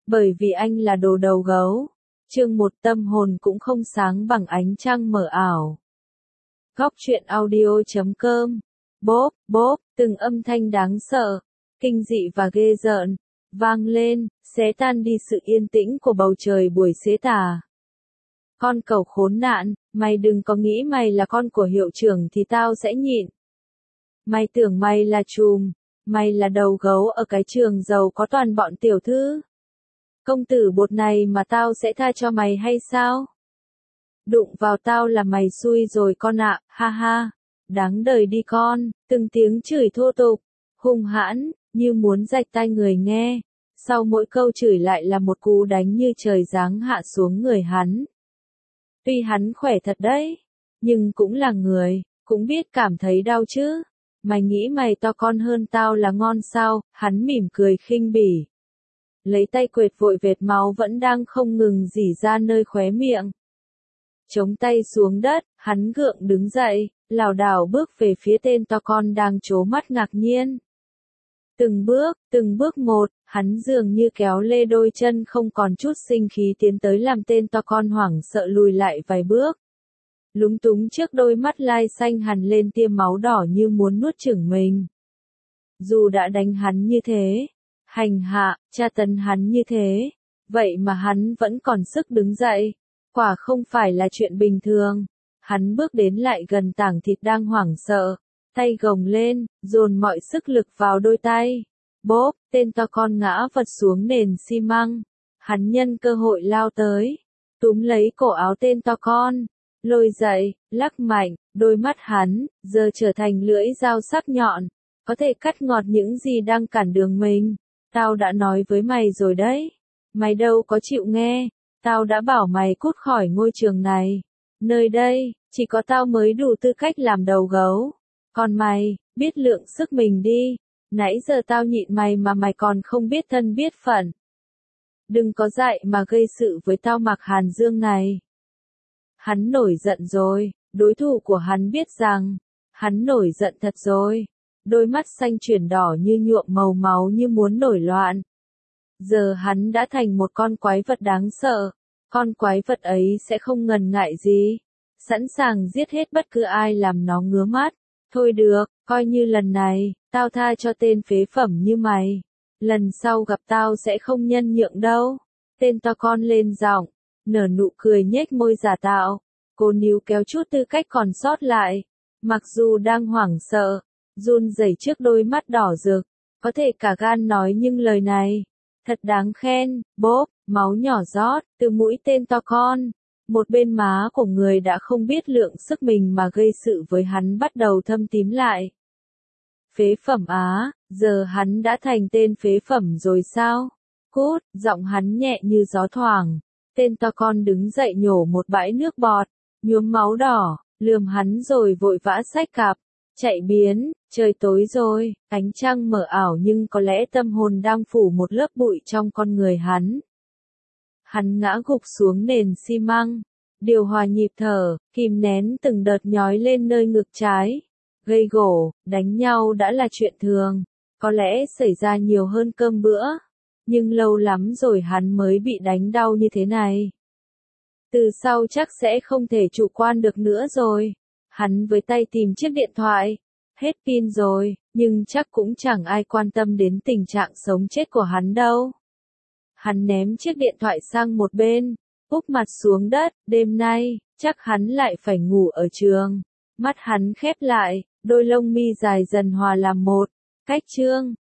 Bởi vì anh là đồ đầu gấu. Chương 1 tâm hồn cũng không sáng bằng ánh trăng mờ ảo. Góc truyện audio.com. Bốp, bốp, từng âm thanh đáng sợ, kinh dị và ghê rợn, vang lên, xé tan đi sự yên tĩnh của bầu trời buổi xế tà. Con cẩu khốn nạn, mày đừng có nghĩ mày là con của hiệu trưởng thì tao sẽ nhịn. Mày tưởng mày là trùm, mày là đầu gấu ở cái trường giàu có toàn bọn tiểu thư. Công tử bột này mà tao sẽ tha cho mày hay sao? Đụng vào tao là mày xui rồi con ạ, ha ha. Đáng đời đi con, từng tiếng chửi thô tục, hung hãn, như muốn rạch tai người nghe. Sau mỗi câu chửi lại là một cú đánh như trời giáng hạ xuống người hắn. Tuy hắn khỏe thật đấy, nhưng cũng là người, cũng biết cảm thấy đau chứ. Mày nghĩ mày to con hơn tao là ngon sao? Hắn mỉm cười khinh bỉ. Lấy tay quệt vội vệt máu vẫn đang không ngừng rỉ ra nơi khóe miệng. Chống tay xuống đất, hắn gượng đứng dậy, lảo đảo bước về phía tên to con đang trố mắt ngạc nhiên. Từng bước một, hắn dường như kéo lê đôi chân không còn chút sinh khí tiến tới làm tên to con hoảng sợ lùi lại vài bước. Lúng túng trước đôi mắt lai xanh hằn lên tia máu đỏ như muốn nuốt chửng mình. Dù đã đánh hắn như thế, hành hạ, tra tấn hắn như thế, vậy mà hắn vẫn còn sức đứng dậy. Quả không phải là chuyện bình thường. Hắn bước đến lại gần tảng thịt đang hoảng sợ, tay gồng lên, dồn mọi sức lực vào đôi tay. Bốp, tên to con ngã vật xuống nền xi măng. Hắn nhân cơ hội lao tới, túm lấy cổ áo tên to con, lôi dậy, lắc mạnh, đôi mắt hắn giờ trở thành lưỡi dao sắc nhọn, có thể cắt ngọt những gì đang cản đường mình. Tao đã nói với mày rồi đấy, mày đâu có chịu nghe. Tao đã bảo mày cút khỏi ngôi trường này. Nơi đây, chỉ có tao mới đủ tư cách làm đầu gấu. Còn mày, biết lượng sức mình đi. Nãy giờ tao nhịn mày mà mày còn không biết thân biết phận. Đừng có dại mà gây sự với tao Mạc Hàn Dương này. Hắn nổi giận rồi, đối thủ của hắn biết rằng, hắn nổi giận thật rồi. Đôi mắt xanh chuyển đỏ như nhuộm màu máu như muốn nổi loạn. Giờ hắn đã thành một con quái vật đáng sợ. Con quái vật ấy sẽ không ngần ngại gì, sẵn sàng giết hết bất cứ ai làm nó ngứa mắt. Thôi được, coi như lần này, tao tha cho tên phế phẩm như mày. Lần sau gặp tao sẽ không nhân nhượng đâu. Tên to con lên giọng, nở nụ cười nhếch môi giả tạo. Cô níu kéo chút tư cách còn sót lại. Mặc dù đang hoảng sợ, run rẩy trước đôi mắt đỏ rực, có thể cả gan nói nhưng lời này. Thật đáng khen, bốp, máu nhỏ rót, từ mũi tên to con. Một bên má của người đã không biết lượng sức mình mà gây sự với hắn bắt đầu thâm tím lại. Phế phẩm á, giờ hắn đã thành tên phế phẩm rồi sao? Cút, giọng hắn nhẹ như gió thoảng. Tên to con đứng dậy nhổ một bãi nước bọt, nhuốm máu đỏ, lườm hắn rồi vội vã xách cặp. Chạy biến, trời tối rồi, ánh trăng mờ ảo nhưng có lẽ tâm hồn đang phủ một lớp bụi trong con người hắn. Hắn ngã gục xuống nền xi măng, điều hòa nhịp thở, kìm nén từng đợt nhói lên nơi ngực trái. Gây gổ, đánh nhau đã là chuyện thường, có lẽ xảy ra nhiều hơn cơm bữa, nhưng lâu lắm rồi hắn mới bị đánh đau như thế này. Từ sau chắc sẽ không thể chủ quan được nữa rồi. Hắn với tay tìm chiếc điện thoại. Hết pin rồi, nhưng chắc cũng chẳng ai quan tâm đến tình trạng sống chết của hắn đâu. Hắn ném chiếc điện thoại sang một bên, úp mặt xuống đất, đêm nay, chắc hắn lại phải ngủ ở trường. Mắt hắn khép lại, đôi lông mi dài dần hòa làm một. Cách chương.